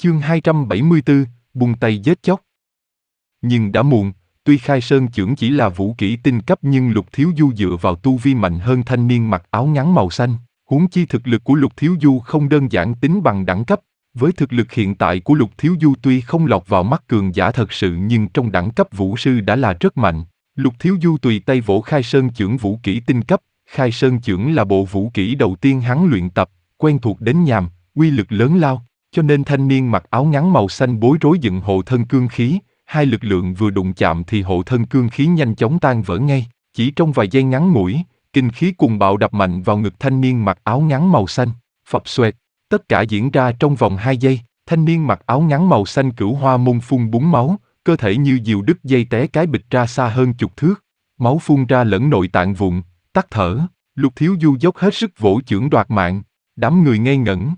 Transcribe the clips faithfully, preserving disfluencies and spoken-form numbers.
Chương hai trăm bảy mươi tư, buông tay giết chóc. Nhưng đã muộn, tuy Khai Sơn chưởng chỉ là vũ kỹ tinh cấp nhưng Lục Thiếu Du dựa vào tu vi mạnh hơn thanh niên mặc áo ngắn màu xanh, huống chi thực lực của Lục Thiếu Du không đơn giản tính bằng đẳng cấp. Với thực lực hiện tại của Lục Thiếu Du tuy không lọt vào mắt cường giả thật sự nhưng trong đẳng cấp vũ sư đã là rất mạnh. Lục Thiếu Du tùy tay vỗ Khai Sơn chưởng vũ kỹ tinh cấp. Khai Sơn chưởng là bộ vũ kỹ đầu tiên hắn luyện tập, quen thuộc đến nhàm, uy lực lớn lao. Cho nên thanh niên mặc áo ngắn màu xanh bối rối dựng hộ thân cương khí, hai lực lượng vừa đụng chạm thì hộ thân cương khí nhanh chóng tan vỡ ngay. Chỉ trong vài giây ngắn ngủi, kinh khí cùng bạo đập mạnh vào ngực thanh niên mặc áo ngắn màu xanh, phập xoẹt. Tất cả diễn ra trong vòng hai giây, thanh niên mặc áo ngắn màu xanh Cửu Hoa Môn phun búng máu, cơ thể như diều đứt dây té cái bịch ra xa hơn chục thước. Máu phun ra lẫn nội tạng vụn, tắt thở. Lục Thiếu Du dốc hết sức vỗ chưởng đoạt mạng, đám người ngây ngẩn.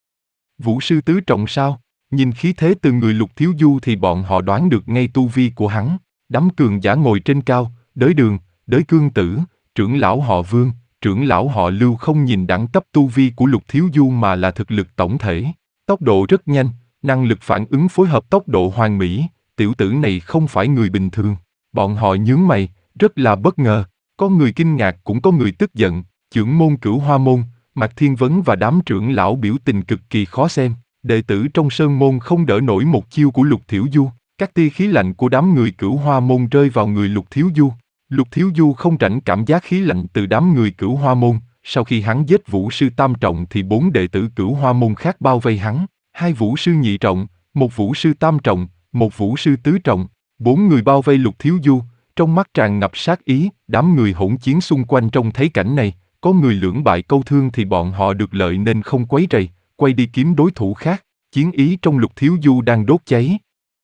Vũ sư tứ trọng sao? Nhìn khí thế từ người Lục Thiếu Du thì bọn họ đoán được ngay tu vi của hắn. Đám cường giả ngồi trên cao, Đới Đường, Đới Cương Tử, trưởng lão họ Vương, trưởng lão họ Lưu không nhìn đẳng cấp tu vi của Lục Thiếu Du mà là thực lực tổng thể. Tốc độ rất nhanh, năng lực phản ứng phối hợp tốc độ hoàn mỹ, tiểu tử này không phải người bình thường. Bọn họ nhướng mày, rất là bất ngờ, có người kinh ngạc cũng có người tức giận. Chưởng môn Cửu Hoa Môn, Mạc Thiên Vấn và đám trưởng lão biểu tình cực kỳ khó xem. Đệ tử trong sơn môn không đỡ nổi một chiêu của Lục Thiếu Du. Các tia khí lạnh của đám người Cửu Hoa Môn rơi vào người Lục Thiếu Du. Lục Thiếu Du không tránh cảm giác khí lạnh từ đám người Cửu Hoa Môn. Sau khi hắn giết vũ sư tam trọng thì bốn đệ tử Cửu Hoa Môn khác bao vây hắn. Hai vũ sư nhị trọng, một vũ sư tam trọng, một vũ sư tứ trọng. Bốn người bao vây Lục Thiếu Du, trong mắt tràn ngập sát ý. Đám người hỗn chiến xung quanh trông thấy cảnh này, có người lưỡng bại câu thương thì bọn họ được lợi nên không quấy rầy, quay đi kiếm đối thủ khác. Chiến ý trong Lục Thiếu Du đang đốt cháy.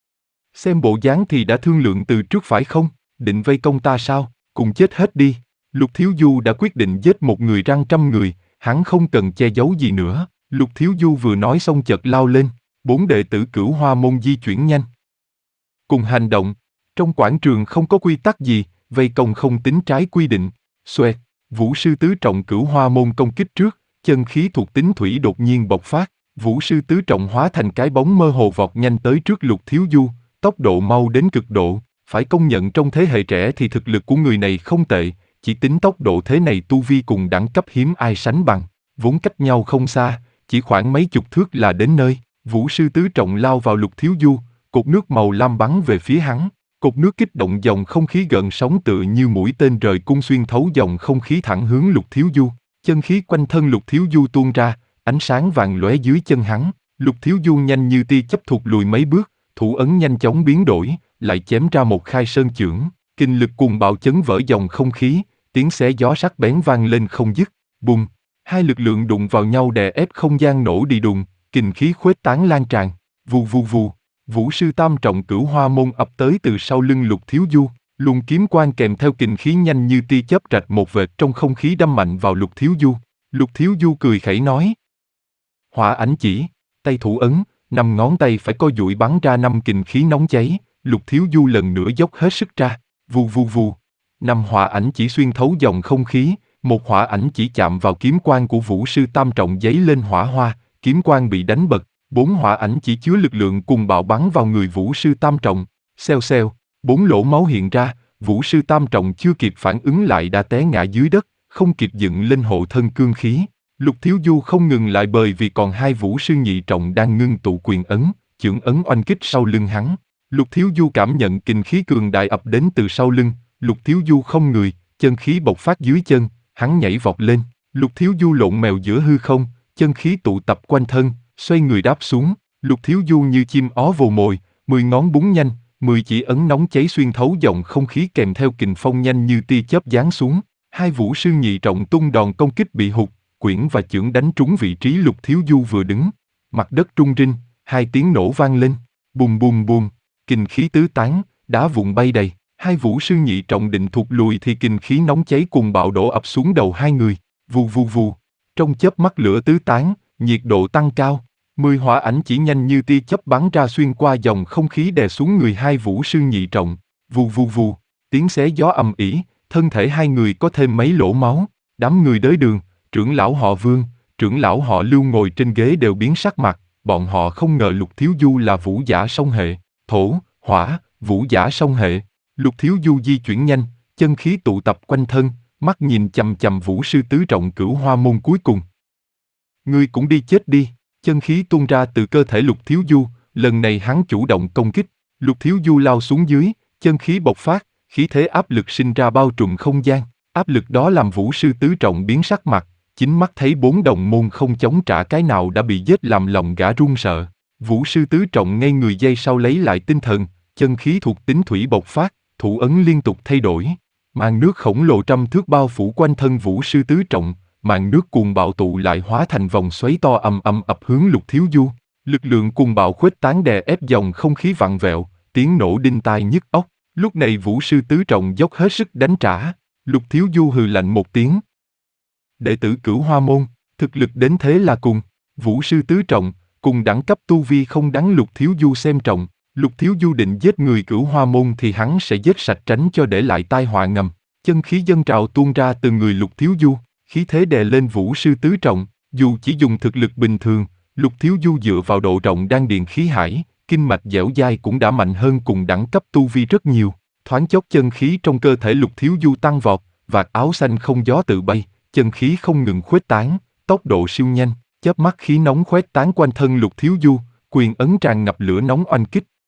Xem bộ dáng thì đã thương lượng từ trước phải không? Định vây công ta sao? Cùng chết hết đi. Lục Thiếu Du đã quyết định giết một người răng trăm người, hắn không cần che giấu gì nữa. Lục Thiếu Du vừa nói xong chợt lao lên, bốn đệ tử Cửu Hoa Môn di chuyển nhanh. Cùng hành động, trong quảng trường không có quy tắc gì, vây công không tính trái quy định. Xoẹt, vũ sư tứ trọng Cửu Hoa Môn công kích trước, chân khí thuộc tính thủy đột nhiên bộc phát. Vũ sư tứ trọng hóa thành cái bóng mơ hồ vọt nhanh tới trước Lục Thiếu Du, tốc độ mau đến cực độ. Phải công nhận trong thế hệ trẻ thì thực lực của người này không tệ, chỉ tính tốc độ thế này tu vi cùng đẳng cấp hiếm ai sánh bằng. Vốn cách nhau không xa, chỉ khoảng mấy chục thước là đến nơi. Vũ sư tứ trọng lao vào Lục Thiếu Du, cột nước màu lam bắn về phía hắn. Cột nước kích động dòng không khí gợn sóng tựa như mũi tên rời cung xuyên thấu dòng không khí thẳng hướng Lục Thiếu Du. Chân khí quanh thân Lục Thiếu Du tuôn ra, ánh sáng vàng lóe dưới chân hắn. Lục Thiếu Du nhanh như tia chớp thụt lùi mấy bước, thủ ấn nhanh chóng biến đổi, lại chém ra một Khai Sơn chưởng. Kinh lực cuồng bạo chấn vỡ dòng không khí, tiếng xé gió sắc bén vang lên không dứt. Bùng! Hai lực lượng đụng vào nhau đè ép không gian nổ đi đùng, kình khí khuếch tán lan tràn. Vù vù vù! Vũ sư tam trọng Cửu Hoa Môn ập tới từ sau lưng Lục Thiếu Du, luồng kiếm quang kèm theo kình khí nhanh như tia chớp rạch một vệt trong không khí đâm mạnh vào Lục Thiếu Du. Lục Thiếu Du cười khẩy nói: Hỏa ảnh chỉ, tay thủ ấn, năm ngón tay phải co duỗi bắn ra năm kình khí nóng cháy. Lục Thiếu Du lần nữa dốc hết sức ra, vù vù vù. Năm hỏa ảnh chỉ xuyên thấu dòng không khí, một hỏa ảnh chỉ chạm vào kiếm quang của vũ sư tam trọng giấy lên hỏa hoa, kiếm quang bị đánh bật. Bốn hỏa ảnh chỉ chứa lực lượng cùng bạo bắn vào người vũ sư tam trọng. Xèo xèo, bốn lỗ máu hiện ra, vũ sư tam trọng chưa kịp phản ứng lại đã té ngã dưới đất, không kịp dựng lên hộ thân cương khí. Lục Thiếu Du không ngừng lại bởi vì còn hai vũ sư nhị trọng đang ngưng tụ quyền ấn, chưởng ấn oanh kích sau lưng hắn. Lục Thiếu Du cảm nhận kình khí cường đại ập đến từ sau lưng, Lục Thiếu Du không người, chân khí bộc phát dưới chân, hắn nhảy vọt lên. Lục Thiếu Du lộn mèo giữa hư không, chân khí tụ tập quanh thân, xoay người đáp xuống. Lục Thiếu Du như chim ó vồ mồi, mười ngón búng nhanh, mười chỉ ấn nóng cháy xuyên thấu dòng không khí kèm theo kình phong nhanh như tia chớp giáng xuống. Hai vũ sư nhị trọng tung đòn công kích bị hụt, quyển và chưởng đánh trúng vị trí Lục Thiếu Du vừa đứng. Mặt đất rung rinh, hai tiếng nổ vang lên, bùm bùm bùm, kình khí tứ tán, đá vụn bay đầy. Hai vũ sư nhị trọng định thụt lùi thì kình khí nóng cháy cùng bạo đổ ập xuống đầu hai người, vù vù vù. Trong chớp mắt lửa tứ tán, nhiệt độ tăng cao. Mười hỏa ảnh chỉ nhanh như tia chớp bắn ra xuyên qua dòng không khí đè xuống người hai vũ sư nhị trọng, vù vù vù. Tiếng xé gió ầm ĩ, thân thể hai người có thêm mấy lỗ máu. Đám người Đới Đường, trưởng lão họ Vương, trưởng lão họ Lưu ngồi trên ghế đều biến sắc mặt, bọn họ không ngờ Lục Thiếu Du là vũ giả song hệ, thổ, hỏa, vũ giả song hệ. Lục Thiếu Du di chuyển nhanh, chân khí tụ tập quanh thân, mắt nhìn chằm chằm vũ sư tứ trọng Cửu Hoa môn cuối cùng. Ngươi cũng đi chết đi, chân khí tuôn ra từ cơ thể Lục Thiếu Du, lần này hắn chủ động công kích, Lục Thiếu Du lao xuống dưới, chân khí bộc phát, khí thế áp lực sinh ra bao trùm không gian, áp lực đó làm vũ sư tứ trọng biến sắc mặt, chính mắt thấy bốn đồng môn không chống trả cái nào đã bị giết làm lòng gã run sợ. Vũ sư tứ trọng ngay người giây sau lấy lại tinh thần, chân khí thuộc tính thủy bộc phát, thủ ấn liên tục thay đổi. Màn nước khổng lồ trăm thước bao phủ quanh thân vũ sư tứ trọng, màn nước cuồng bạo tụ lại hóa thành vòng xoáy to ầm ầm ập hướng Lục Thiếu Du. Lực lượng cuồng bạo khuếch tán đè ép dòng không khí vặn vẹo, tiếng nổ đinh tai nhức óc. Lúc này vũ sư tứ trọng dốc hết sức đánh trả. Lục Thiếu Du hừ lạnh một tiếng. Đệ tử Cửu Hoa môn, thực lực đến thế là cùng. Vũ sư tứ trọng, cùng đẳng cấp tu vi không đáng Lục Thiếu Du xem trọng. Lục Thiếu Du định giết người Cửu Hoa môn thì hắn sẽ giết sạch tránh cho để lại tai họa ngầm. Chân khí dâng trào tuôn ra từ người Lục Thiếu Du, khí thế đè lên vũ sư tứ trọng. Dù chỉ dùng thực lực bình thường, Lục Thiếu Du dựa vào độ rộng đan điền khí hải, kinh mạch dẻo dai cũng đã mạnh hơn cùng đẳng cấp tu vi rất nhiều. Thoáng chốc chân khí trong cơ thể Lục Thiếu Du tăng vọt, vạt áo xanh không gió tự bay, chân khí không ngừng khuếch tán, tốc độ siêu nhanh, chớp mắt khí nóng khuếch tán quanh thân Lục Thiếu Du, quyền ấn tràn ngập lửa nóng oanh kích,